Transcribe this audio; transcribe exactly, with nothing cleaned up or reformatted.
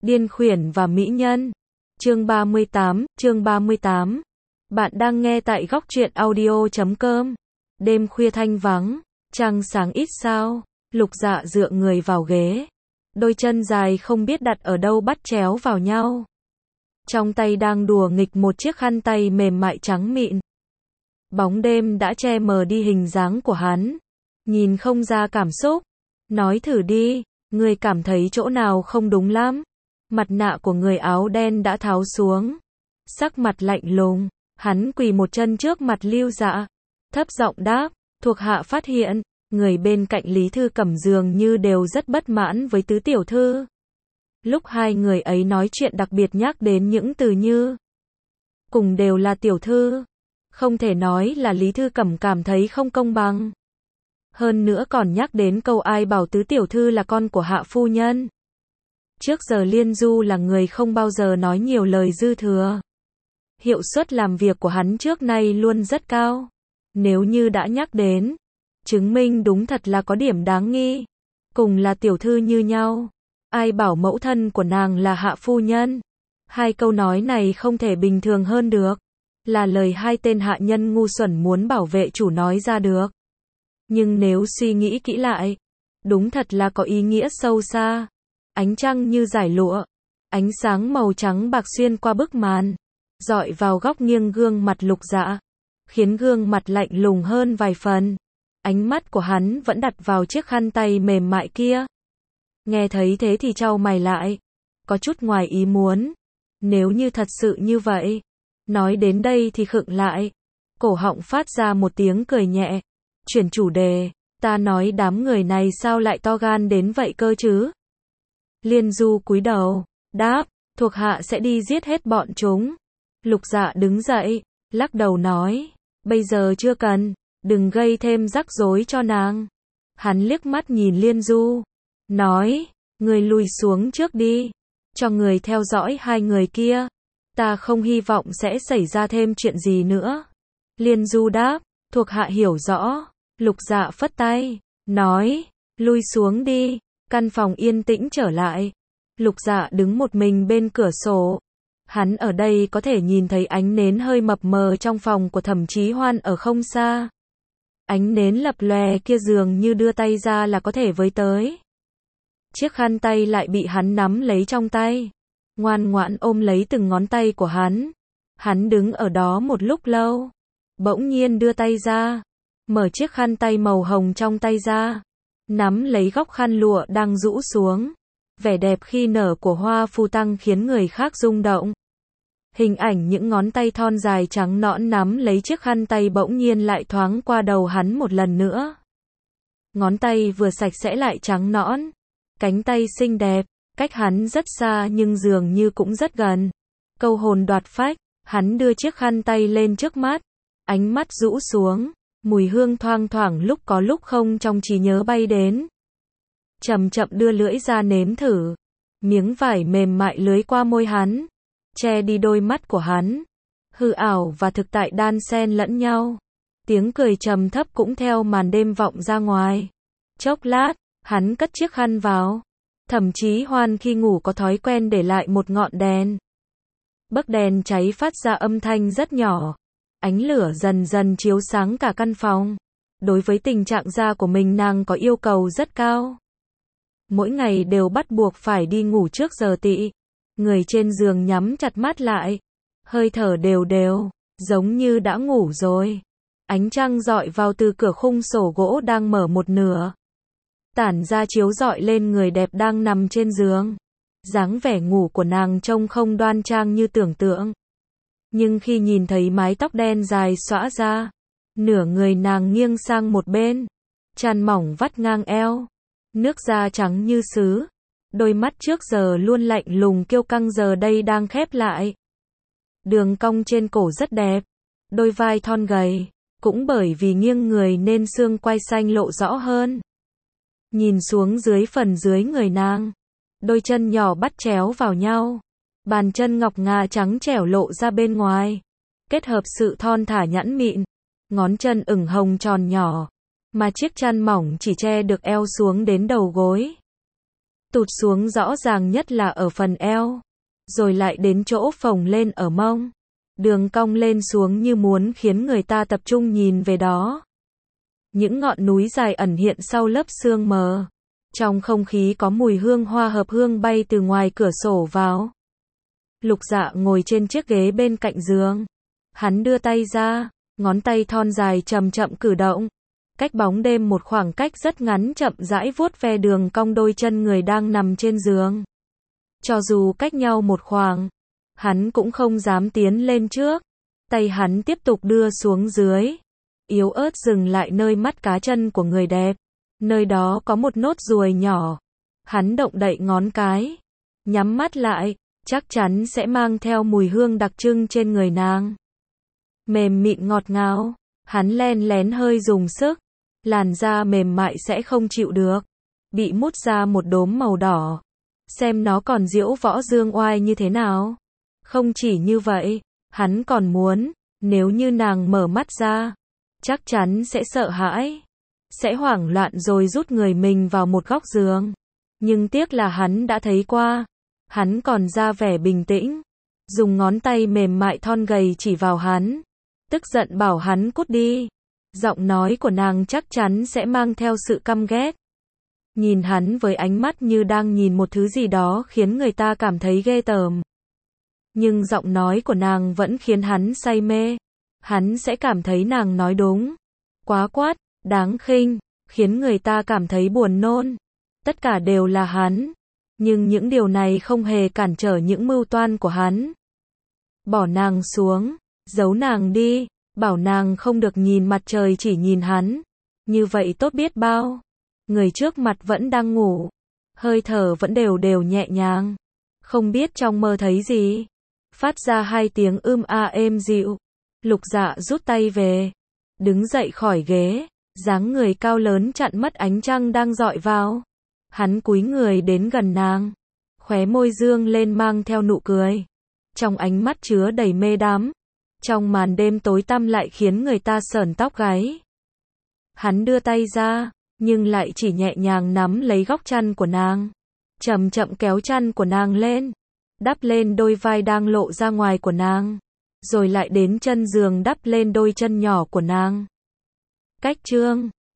Điên khuyển và mỹ nhân. Chương ba mươi tám, chương ba mươi tám. Bạn đang nghe tại góc truyện audio chấm com. Đêm khuya thanh vắng, trăng sáng ít sao, Lục Dạ dựa người vào ghế. Đôi chân dài không biết đặt ở đâu bắt chéo vào nhau. Trong tay đang đùa nghịch một chiếc khăn tay mềm mại trắng mịn. Bóng đêm đã che mờ đi hình dáng của hắn. Nhìn không ra cảm xúc. Nói thử đi, người cảm thấy chỗ nào không đúng lắm. Mặt nạ của người áo đen đã tháo xuống. Sắc mặt lạnh lùng, hắn quỳ một chân trước mặt Lưu Dạ. Thấp giọng đáp, thuộc hạ phát hiện, người bên cạnh Lý Thư Cẩm dường như đều rất bất mãn với tứ tiểu thư. Lúc hai người ấy nói chuyện đặc biệt nhắc đến những từ như cùng đều là tiểu thư. Không thể nói là Lý Thư Cẩm cảm thấy không công bằng. Hơn nữa còn nhắc đến câu ai bảo tứ tiểu thư là con của hạ phu nhân. Trước giờ Liên Du là người không bao giờ nói nhiều lời dư thừa. Hiệu suất làm việc của hắn trước nay luôn rất cao. Nếu như đã nhắc đến, chứng minh đúng thật là có điểm đáng nghi. Cùng là tiểu thư như nhau. Ai bảo mẫu thân của nàng là hạ phu nhân. Hai câu nói này không thể bình thường hơn được. Là lời hai tên hạ nhân ngu xuẩn muốn bảo vệ chủ nói ra được. Nhưng nếu suy nghĩ kỹ lại, đúng thật là có ý nghĩa sâu xa. Ánh trăng như dải lụa, ánh sáng màu trắng bạc xuyên qua bức màn, dọi vào góc nghiêng gương mặt Lục Dạ, khiến gương mặt lạnh lùng hơn vài phần. Ánh mắt của hắn vẫn đặt vào chiếc khăn tay mềm mại kia. Nghe thấy thế thì chau mày lại, có chút ngoài ý muốn. Nếu như thật sự như vậy, nói đến đây thì khựng lại, cổ họng phát ra một tiếng cười nhẹ, chuyển chủ đề, ta nói đám người này sao lại to gan đến vậy cơ chứ? Liên Du cúi đầu, đáp, thuộc hạ sẽ đi giết hết bọn chúng. Lục Dạ đứng dậy, lắc đầu nói, bây giờ chưa cần, đừng gây thêm rắc rối cho nàng. Hắn liếc mắt nhìn Liên Du, nói, người lùi xuống trước đi, cho người theo dõi hai người kia. Ta không hy vọng sẽ xảy ra thêm chuyện gì nữa. Liên Du đáp, thuộc hạ hiểu rõ. Lục Dạ phất tay, nói, lui xuống đi. Căn phòng yên tĩnh trở lại. Lục Dạ đứng một mình bên cửa sổ. Hắn ở đây có thể nhìn thấy ánh nến hơi mập mờ trong phòng của Thẩm Chí Hoan ở không xa. Ánh nến lập lòe kia dường như đưa tay ra là có thể với tới. Chiếc khăn tay lại bị hắn nắm lấy trong tay, ngoan ngoãn ôm lấy từng ngón tay của hắn. Hắn đứng ở đó một lúc lâu, bỗng nhiên đưa tay ra, mở chiếc khăn tay màu hồng trong tay ra, nắm lấy góc khăn lụa đang rũ xuống. Vẻ đẹp khi nở của Hoa Phu Tăng khiến người khác rung động. Hình ảnh những ngón tay thon dài trắng nõn nắm lấy chiếc khăn tay bỗng nhiên lại thoáng qua đầu hắn một lần nữa. Ngón tay vừa sạch sẽ lại trắng nõn, cánh tay xinh đẹp, cách hắn rất xa nhưng dường như cũng rất gần. Câu hồn đoạt phách, hắn đưa chiếc khăn tay lên trước mắt, ánh mắt rũ xuống, mùi hương thoang thoảng lúc có lúc không trong trí nhớ bay đến. Chậm chậm đưa lưỡi ra nếm thử, miếng vải mềm mại lưới qua môi hắn, che đi đôi mắt của hắn. Hư ảo và thực tại đan xen lẫn nhau. Tiếng cười trầm thấp cũng theo màn đêm vọng ra ngoài. Chốc lát, hắn cất chiếc khăn vào. Thẩm Chí Hoan khi ngủ có thói quen để lại một ngọn đèn. Bấc đèn cháy phát ra âm thanh rất nhỏ. Ánh lửa dần dần chiếu sáng cả căn phòng. Đối với tình trạng da của mình nàng có yêu cầu rất cao. Mỗi ngày đều bắt buộc phải đi ngủ trước giờ tỵ. Người trên giường nhắm chặt mắt lại, hơi thở đều đều, giống như đã ngủ rồi. Ánh trăng dọi vào từ cửa khung sổ gỗ đang mở một nửa, tản ra chiếu rọi lên người đẹp đang nằm trên giường. Dáng vẻ ngủ của nàng trông không đoan trang như tưởng tượng. Nhưng khi nhìn thấy mái tóc đen dài xõa ra, nửa người nàng nghiêng sang một bên, chăn mỏng vắt ngang eo, nước da trắng như sứ. Đôi mắt trước giờ luôn lạnh lùng kiêu căng giờ đây đang khép lại. Đường cong trên cổ rất đẹp, đôi vai thon gầy, cũng bởi vì nghiêng người nên xương quai xanh lộ rõ hơn. Nhìn xuống dưới phần dưới người nàng, đôi chân nhỏ bắt chéo vào nhau, bàn chân ngọc ngà trắng trẻo lộ ra bên ngoài, kết hợp sự thon thả nhẵn mịn, ngón chân ửng hồng tròn nhỏ, mà chiếc chăn mỏng chỉ che được eo xuống đến đầu gối. tụt xuống rõ ràng nhất là ở phần eo, rồi lại đến chỗ phồng lên ở mông. Đường cong lên xuống như muốn khiến người ta tập trung nhìn về đó. Những ngọn núi dài ẩn hiện sau lớp sương mờ. Trong không khí có mùi hương hoa hợp hương bay từ ngoài cửa sổ vào. Lục Dạ ngồi trên chiếc ghế bên cạnh giường. Hắn đưa tay ra, ngón tay thon dài chậm chậm cử động. Cách bóng đêm một khoảng cách rất ngắn chậm rãi vuốt ve đường cong đôi chân người đang nằm trên giường. Cho dù cách nhau một khoảng, hắn cũng không dám tiến lên trước. Tay hắn tiếp tục đưa xuống dưới. Yếu ớt dừng lại nơi mắt cá chân của người đẹp. Nơi đó có một nốt ruồi nhỏ. Hắn động đậy ngón cái. Nhắm mắt lại, chắc chắn sẽ mang theo mùi hương đặc trưng trên người nàng. Mềm mịn ngọt ngào. Hắn len lén hơi dùng sức. Làn da mềm mại sẽ không chịu được. Bị mút ra một đốm màu đỏ. Xem nó còn diễu võ dương oai như thế nào. Không chỉ như vậy, hắn còn muốn, nếu như nàng mở mắt ra, chắc chắn sẽ sợ hãi. Sẽ hoảng loạn rồi rút người mình vào một góc giường. Nhưng tiếc là hắn đã thấy qua. Hắn còn ra vẻ bình tĩnh. Dùng ngón tay mềm mại thon gầy chỉ vào hắn. Tức giận bảo hắn cút đi. Giọng nói của nàng chắc chắn sẽ mang theo sự căm ghét. Nhìn hắn với ánh mắt như đang nhìn một thứ gì đó khiến người ta cảm thấy ghê tởm. Nhưng giọng nói của nàng vẫn khiến hắn say mê. Hắn sẽ cảm thấy nàng nói đúng. Quá quát, đáng khinh, khiến người ta cảm thấy buồn nôn. Tất cả đều là hắn. Nhưng những điều này không hề cản trở những mưu toan của hắn. Bỏ nàng xuống, giấu nàng đi, bảo nàng không được nhìn mặt trời chỉ nhìn hắn. Như vậy tốt biết bao. Người trước mặt vẫn đang ngủ. Hơi thở vẫn đều đều nhẹ nhàng. Không biết trong mơ thấy gì. Phát ra hai tiếng ưm a êm dịu. Lục Dạ rút tay về. Đứng dậy khỏi ghế. Dáng người cao lớn chặn mất ánh trăng đang dọi vào. Hắn cúi người đến gần nàng. Khóe môi dương lên mang theo nụ cười. Trong ánh mắt chứa đầy mê đắm. Trong màn đêm tối tăm lại khiến người ta sởn tóc gáy. Hắn đưa tay ra, nhưng lại chỉ nhẹ nhàng nắm lấy góc chăn của nàng. Chậm chậm kéo chăn của nàng lên. Đắp lên đôi vai đang lộ ra ngoài của nàng. Rồi lại đến chân giường đắp lên đôi chân nhỏ của nàng. Cách chương